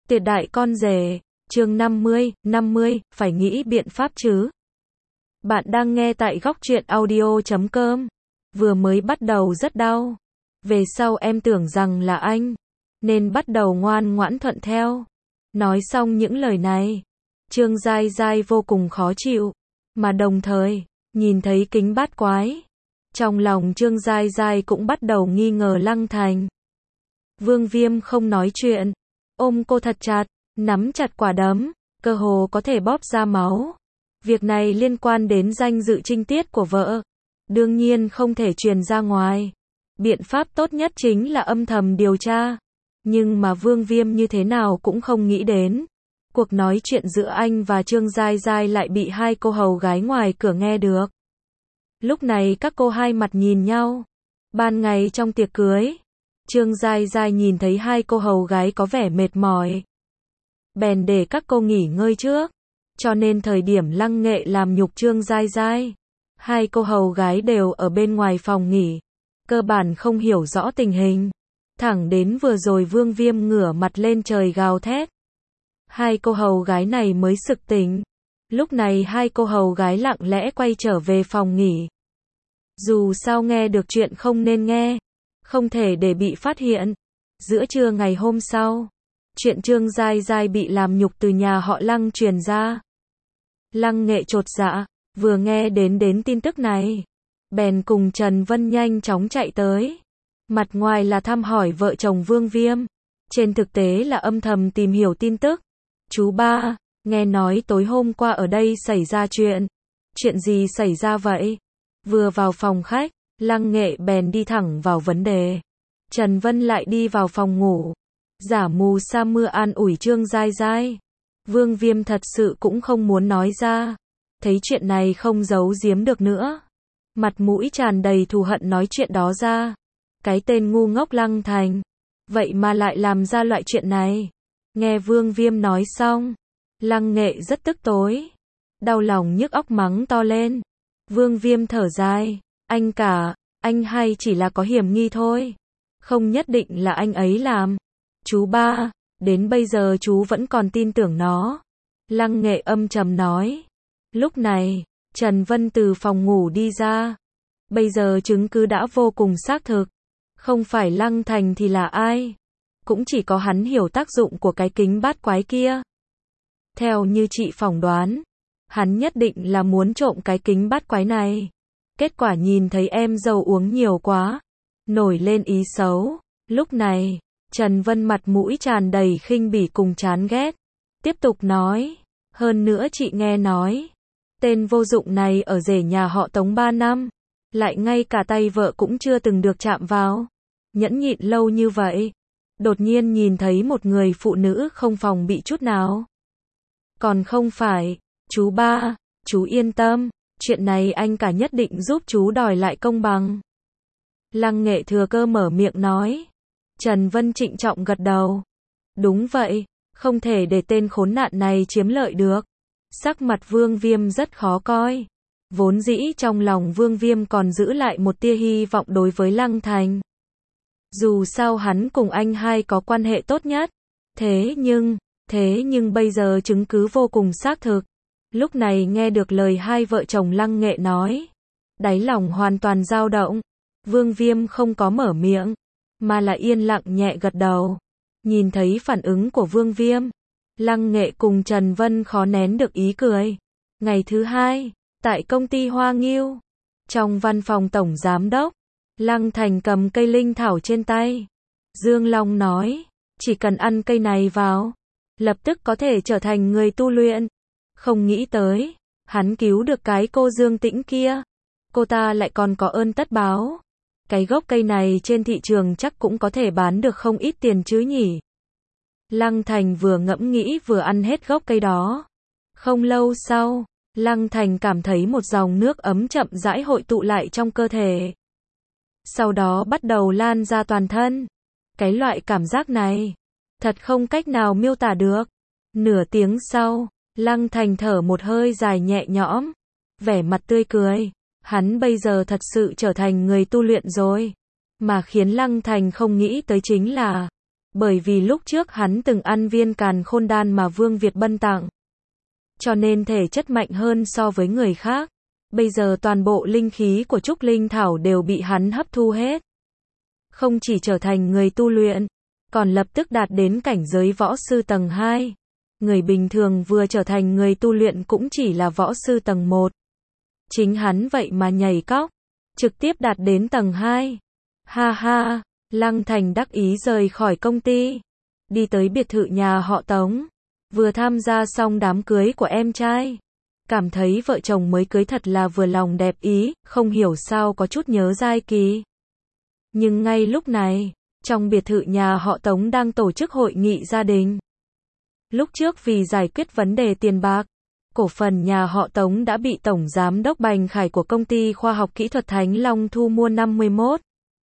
Tuyệt đại con rể, chương 50, phải nghĩ biện pháp chứ. Bạn đang nghe tại góc truyện audio.com. Vừa mới bắt đầu rất đau. Về sau em tưởng rằng là anh, nên bắt đầu ngoan ngoãn thuận theo. Nói xong những lời này, Trương Giai Giai vô cùng khó chịu, mà đồng thời, nhìn thấy kính bát quái. Trong lòng Trương Giai Giai cũng bắt đầu nghi ngờ Lăng Thành. Vương Viêm không nói chuyện, ôm cô thật chặt, nắm chặt quả đấm, cơ hồ có thể bóp ra máu. Việc này liên quan đến danh dự trinh tiết của vợ, đương nhiên không thể truyền ra ngoài. Biện pháp tốt nhất chính là âm thầm điều tra. Nhưng mà Vương Viêm như thế nào cũng không nghĩ đến. Cuộc nói chuyện giữa anh và Trương Giai Giai lại bị hai cô hầu gái ngoài cửa nghe được. Lúc này các cô hai mặt nhìn nhau. Ban ngày trong tiệc cưới, Trương Giai Giai nhìn thấy hai cô hầu gái có vẻ mệt mỏi, bèn để các cô nghỉ ngơi trước. Cho nên thời điểm Lăng Nghệ làm nhục Trương Giai Giai, hai cô hầu gái đều ở bên ngoài phòng nghỉ, cơ bản không hiểu rõ tình hình. Thẳng đến vừa rồi Vương Viêm ngửa mặt lên trời gào thét, hai cô hầu gái này mới sực tỉnh. Lúc này hai cô hầu gái lặng lẽ quay trở về phòng nghỉ. Dù sao nghe được chuyện không nên nghe, không thể để bị phát hiện. Giữa trưa ngày hôm sau, chuyện Trương Giai Giai bị làm nhục từ nhà họ Lăng truyền ra. Lăng Nghệ chột dạ, vừa nghe đến tin tức này, bèn cùng Trần Vân nhanh chóng chạy tới. Mặt ngoài là thăm hỏi vợ chồng Vương Viêm, trên thực tế là âm thầm tìm hiểu tin tức. Chú ba, nghe nói tối hôm qua ở đây xảy ra chuyện. Chuyện gì xảy ra vậy? Vừa vào phòng khách, Lăng Nghệ bèn đi thẳng vào vấn đề. Trần Vân lại đi vào phòng ngủ, giả mù sa mưa an ủi Trương Giai Giai. Vương Viêm thật sự cũng không muốn nói ra, thấy chuyện này không giấu giếm được nữa, mặt mũi tràn đầy thù hận nói chuyện đó ra. Cái tên ngu ngốc Lăng Thành, vậy mà lại làm ra loại chuyện này. Nghe Vương Viêm nói xong, Lăng Nghệ rất tức tối, đau lòng nhức óc mắng to lên. Vương Viêm thở dài, anh hay chỉ là có hiểm nghi thôi, không nhất định là anh ấy làm. Chú ba, đến bây giờ chú vẫn còn tin tưởng nó. Lăng Nghệ âm trầm nói. Lúc này, Trần Vân từ phòng ngủ đi ra. Bây giờ chứng cứ đã vô cùng xác thực. Không phải Lăng Thành thì là ai? Cũng chỉ có hắn hiểu tác dụng của cái kính bát quái kia. Theo như chị phỏng đoán, hắn nhất định là muốn trộm cái kính bát quái này. Kết quả nhìn thấy em dâu uống nhiều quá, nổi lên ý xấu. Lúc này, Trần Vân mặt mũi tràn đầy khinh bỉ cùng chán ghét. Tiếp tục nói, hơn nữa chị nghe nói, tên vô dụng này ở rể nhà họ Tống 3 năm, lại ngay cả tay vợ cũng chưa từng được chạm vào. Nhẫn nhịn lâu như vậy, đột nhiên nhìn thấy một người phụ nữ không phòng bị chút nào. Còn không phải, chú ba, chú yên tâm, chuyện này anh cả nhất định giúp chú đòi lại công bằng. Lăng Nghệ thừa cơ mở miệng nói. Trần Vân trịnh trọng gật đầu. Đúng vậy, không thể để tên khốn nạn này chiếm lợi được. Sắc mặt Vương Viêm rất khó coi. Vốn dĩ trong lòng Vương Viêm còn giữ lại một tia hy vọng đối với Lăng Thành. Dù sao hắn cùng anh hai có quan hệ tốt nhất. Thế nhưng bây giờ chứng cứ vô cùng xác thực. Lúc này nghe được lời hai vợ chồng Lăng Nghệ nói, đáy lòng hoàn toàn dao động. Vương Viêm không có mở miệng, mà là yên lặng nhẹ gật đầu. Nhìn thấy phản ứng của Vương Viêm, Lăng Nghệ cùng Trần Vân khó nén được ý cười. Ngày thứ hai, tại công ty Hoa Nghiêu, trong văn phòng tổng giám đốc, Lăng Thành cầm cây linh thảo trên tay. Dương Long nói, chỉ cần ăn cây này vào, lập tức có thể trở thành người tu luyện. Không nghĩ tới, hắn cứu được cái cô Dương Tĩnh kia. Cô ta lại còn có ơn tất báo. Cái gốc cây này trên thị trường chắc cũng có thể bán được không ít tiền chứ nhỉ. Lăng Thành vừa ngẫm nghĩ vừa ăn hết gốc cây đó. Không lâu sau, Lăng Thành cảm thấy một dòng nước ấm chậm rãi hội tụ lại trong cơ thể. Sau đó bắt đầu lan ra toàn thân. Cái loại cảm giác này, thật không cách nào miêu tả được. Nửa tiếng sau, Lăng Thành thở một hơi dài nhẹ nhõm, vẻ mặt tươi cười. Hắn bây giờ thật sự trở thành người tu luyện rồi. Mà khiến Lăng Thành không nghĩ tới chính là, Bởi vì lúc trước hắn từng ăn viên càn khôn đan mà Vương Việt Bân tặng, cho nên thể chất mạnh hơn so với người khác. Bây giờ toàn bộ linh khí của Trúc Linh Thảo đều bị hắn hấp thu hết. Không chỉ trở thành người tu luyện, còn lập tức đạt đến cảnh giới võ sư tầng 2. Người bình thường vừa trở thành người tu luyện cũng chỉ là võ sư tầng 1. Chính hắn vậy mà nhảy cóc, trực tiếp đạt đến tầng 2. Ha ha, Lăng Thành đắc ý rời khỏi công ty, đi tới biệt thự nhà họ Tống, vừa tham gia xong đám cưới của em trai. Cảm thấy vợ chồng mới cưới thật là vừa lòng đẹp ý, không hiểu sao có chút nhớ Giai Kỳ. Nhưng ngay lúc này, trong biệt thự nhà họ Tống đang tổ chức hội nghị gia đình. Lúc trước vì giải quyết vấn đề tiền bạc, cổ phần nhà họ Tống đã bị Tổng Giám đốc Bành Khải của công ty khoa học kỹ thuật Thánh Long thu mua 51.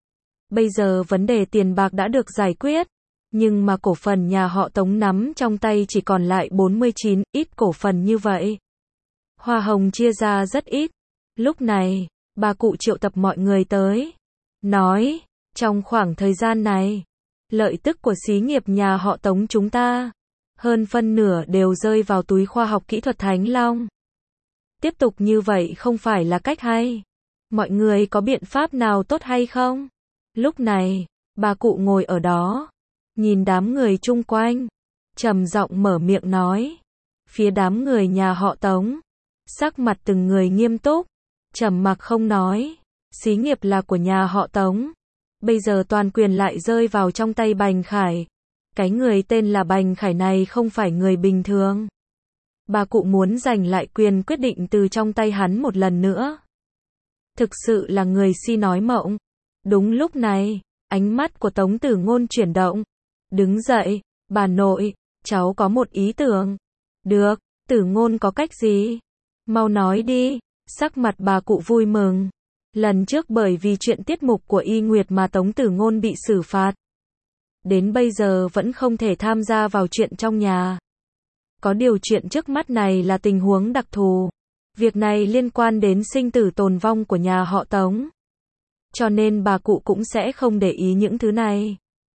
Bây giờ vấn đề tiền bạc đã được giải quyết, nhưng mà cổ phần nhà họ Tống nắm trong tay chỉ còn lại 49, ít cổ phần như vậy. Hoa hồng chia ra rất ít. Lúc này, bà cụ triệu tập mọi người tới, nói, trong khoảng thời gian này, lợi tức của xí nghiệp nhà họ Tống chúng ta, hơn phân nửa đều rơi vào túi khoa học kỹ thuật Thánh Long. Tiếp tục như vậy không phải là cách hay. Mọi người có biện pháp nào tốt hay không? Lúc này, bà cụ ngồi ở đó, nhìn đám người chung quanh, trầm giọng mở miệng nói. Phía đám người nhà họ Tống, sắc mặt từng người nghiêm túc, trầm mặc không nói. Xí nghiệp là của nhà họ Tống, bây giờ toàn quyền lại rơi vào trong tay Bành Khải. Cái người tên là Bành Khải này không phải người bình thường. Bà cụ muốn giành lại quyền quyết định từ trong tay hắn một lần nữa. Thực sự là người si nói mộng. Đúng lúc này, ánh mắt của Tống Tử Ngôn chuyển động. Đứng dậy, bà nội, cháu có một ý tưởng. Được, Tử Ngôn có cách gì? Mau nói đi. Sắc mặt bà cụ vui mừng. Lần trước bởi vì chuyện tiết mục của Y Nguyệt mà Tống Tử Ngôn bị xử phạt. Đến bây giờ vẫn không thể tham gia vào chuyện trong nhà. Có điều chuyện trước mắt này là tình huống đặc thù. Việc này liên quan đến sinh tử tồn vong của nhà họ Tống. Cho nên bà cụ cũng sẽ không để ý những thứ này.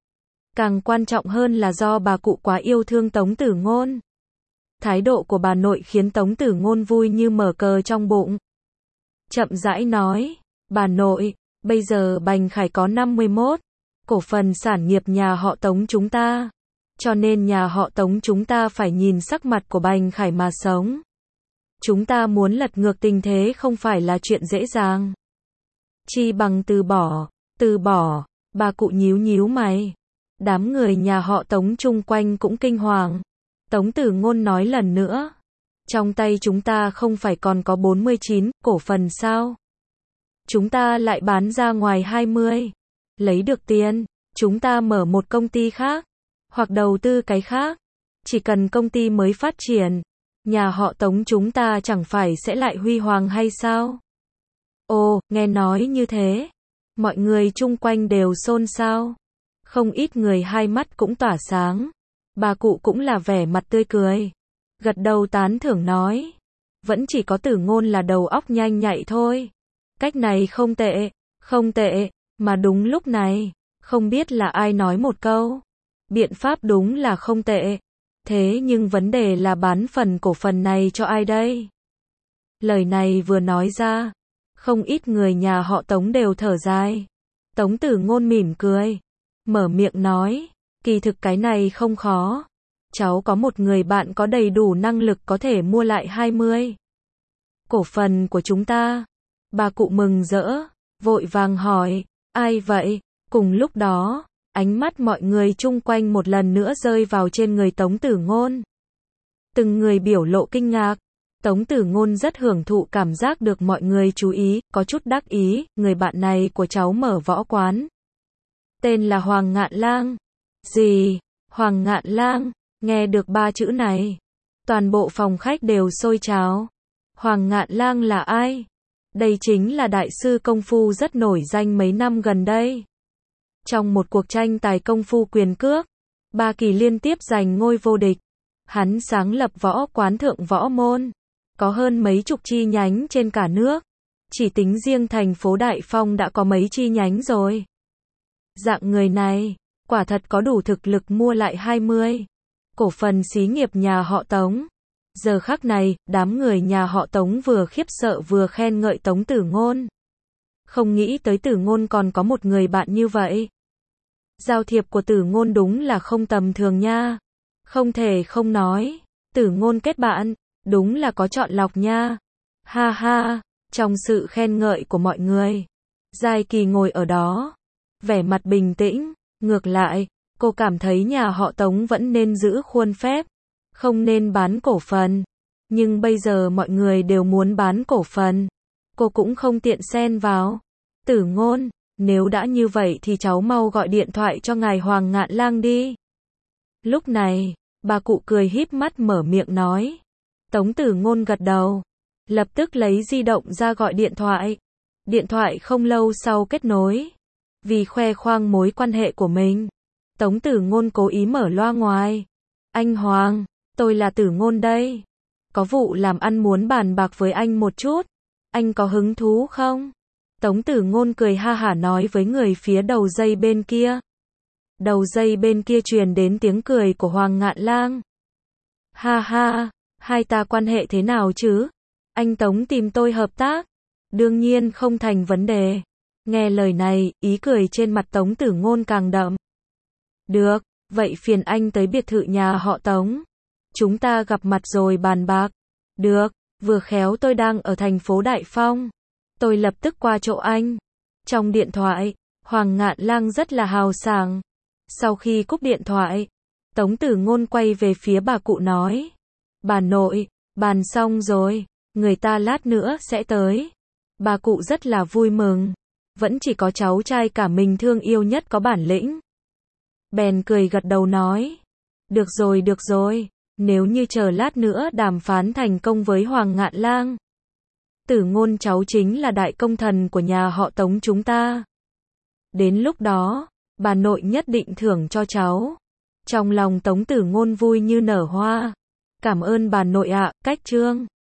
Càng quan trọng hơn là do bà cụ quá yêu thương Tống Tử Ngôn. Thái độ của bà nội khiến Tống Tử Ngôn vui như mở cờ trong bụng. Chậm rãi nói, bà nội, bây giờ Bành Khải có 51 cổ phần sản nghiệp nhà họ Tống chúng ta. Cho nên nhà họ Tống chúng ta phải nhìn sắc mặt của Bành Khải mà sống. Chúng ta muốn lật ngược tình thế không phải là chuyện dễ dàng. Chi bằng từ bỏ, bà cụ nhíu nhíu mày. Đám người nhà họ Tống chung quanh cũng kinh hoàng. Tống Tử Ngôn nói lần nữa. Trong tay chúng ta không phải còn có 49 cổ phần sao? Chúng ta lại bán ra ngoài 20. Lấy được tiền, chúng ta mở một công ty khác, hoặc đầu tư cái khác. Chỉ cần công ty mới phát triển, nhà họ Tống chúng ta chẳng phải sẽ lại huy hoàng hay sao? Ồ, nghe nói như thế, mọi người chung quanh đều xôn xao. Không ít người hai mắt cũng tỏa sáng. Bà cụ cũng là vẻ mặt tươi cười, gật đầu tán thưởng nói. Vẫn chỉ có Tử Ngôn là đầu óc nhanh nhạy thôi. Cách này không tệ, mà đúng lúc này, không biết là ai nói một câu. Biện pháp đúng là không tệ. Thế nhưng vấn đề là bán phần cổ phần này cho ai đây? Lời này vừa nói ra, không ít người nhà họ Tống đều thở dài. Tống Tử Ngôn mỉm cười, mở miệng nói, kỳ thực cái này không khó. Cháu có một người bạn có đầy đủ năng lực có thể mua lại 20 cổ phần của chúng ta. Bà cụ mừng rỡ, vội vàng hỏi, ai vậy? Cùng lúc đó, ánh mắt mọi người chung quanh một lần nữa rơi vào trên người Tống Tử Ngôn. Từng người biểu lộ kinh ngạc. Tống Tử Ngôn rất hưởng thụ cảm giác được mọi người chú ý, có chút đắc ý, người bạn này của cháu mở võ quán. Tên là Hoàng Ngạn Lang. Gì? Hoàng Ngạn Lang? Nghe được ba chữ này, toàn bộ phòng khách đều sôi trào. Hoàng Ngạn Lang là ai? Đây chính là đại sư công phu rất nổi danh mấy năm gần đây. Trong một cuộc tranh tài công phu quyền cước, 3 kỳ liên tiếp giành ngôi vô địch. Hắn sáng lập võ quán Thượng Võ Môn, có hơn mấy chục chi nhánh trên cả nước. Chỉ tính riêng thành phố Đại Phong đã có mấy chi nhánh rồi. Dạng người này, quả thật có đủ thực lực mua lại 20 cổ phần xí nghiệp nhà họ Tống. Giờ khắc này, đám người nhà họ Tống vừa khiếp sợ vừa khen ngợi Tống Tử Ngôn. Không nghĩ tới Tử Ngôn còn có một người bạn như vậy. Giao thiệp của Tử Ngôn đúng là không tầm thường nha. Không thể không nói, Tử Ngôn kết bạn, đúng là có chọn lọc nha. Ha ha, trong sự khen ngợi của mọi người, Giai Kỳ ngồi ở đó, vẻ mặt bình tĩnh, ngược lại, cô cảm thấy nhà họ Tống vẫn nên giữ khuôn phép, không nên bán cổ phần. Nhưng bây giờ mọi người đều muốn bán cổ phần, cô cũng không tiện xen vào. Tử Ngôn, nếu đã như vậy thì cháu mau gọi điện thoại cho ngài Hoàng Ngạn Lang đi. Lúc này, bà cụ cười híp mắt mở miệng nói. Tống Tử Ngôn gật đầu, lập tức lấy di động ra gọi điện thoại. Điện thoại không lâu sau kết nối. Vì khoe khoang mối quan hệ của mình, Tống Tử Ngôn cố ý mở loa ngoài. Anh Hoàng, tôi là Tử Ngôn đây. Có vụ làm ăn muốn bàn bạc với anh một chút. Anh có hứng thú không? Tống Tử Ngôn cười ha hả nói với người phía đầu dây bên kia. Đầu dây bên kia truyền đến tiếng cười của Hoàng Ngạn Lang. Ha ha, hai ta quan hệ thế nào chứ? Anh Tống tìm tôi hợp tác? Đương nhiên không thành vấn đề. Nghe lời này, ý cười trên mặt Tống Tử Ngôn càng đậm. Được, vậy phiền anh tới biệt thự nhà họ Tống. Chúng ta gặp mặt rồi bàn bạc. Được, vừa khéo tôi đang ở thành phố Đại Phong. Tôi lập tức qua chỗ anh. Trong điện thoại, Hoàng Ngạn Lang rất là hào sảng. Sau khi cúp điện thoại, Tống Tử Ngôn quay về phía bà cụ nói. Bà nội, bàn xong rồi, người ta lát nữa sẽ tới. Bà cụ rất là vui mừng. Vẫn chỉ có cháu trai cả mình thương yêu nhất có bản lĩnh. Bèn cười gật đầu nói. Được rồi, nếu như chờ lát nữa đàm phán thành công với Hoàng Ngạn Lang, Tử Ngôn cháu chính là đại công thần của nhà họ Tống chúng ta. Đến lúc đó, bà nội nhất định thưởng cho cháu. Trong lòng Tống Tử Ngôn vui như nở hoa. Cảm ơn bà nội ạ, cách chương.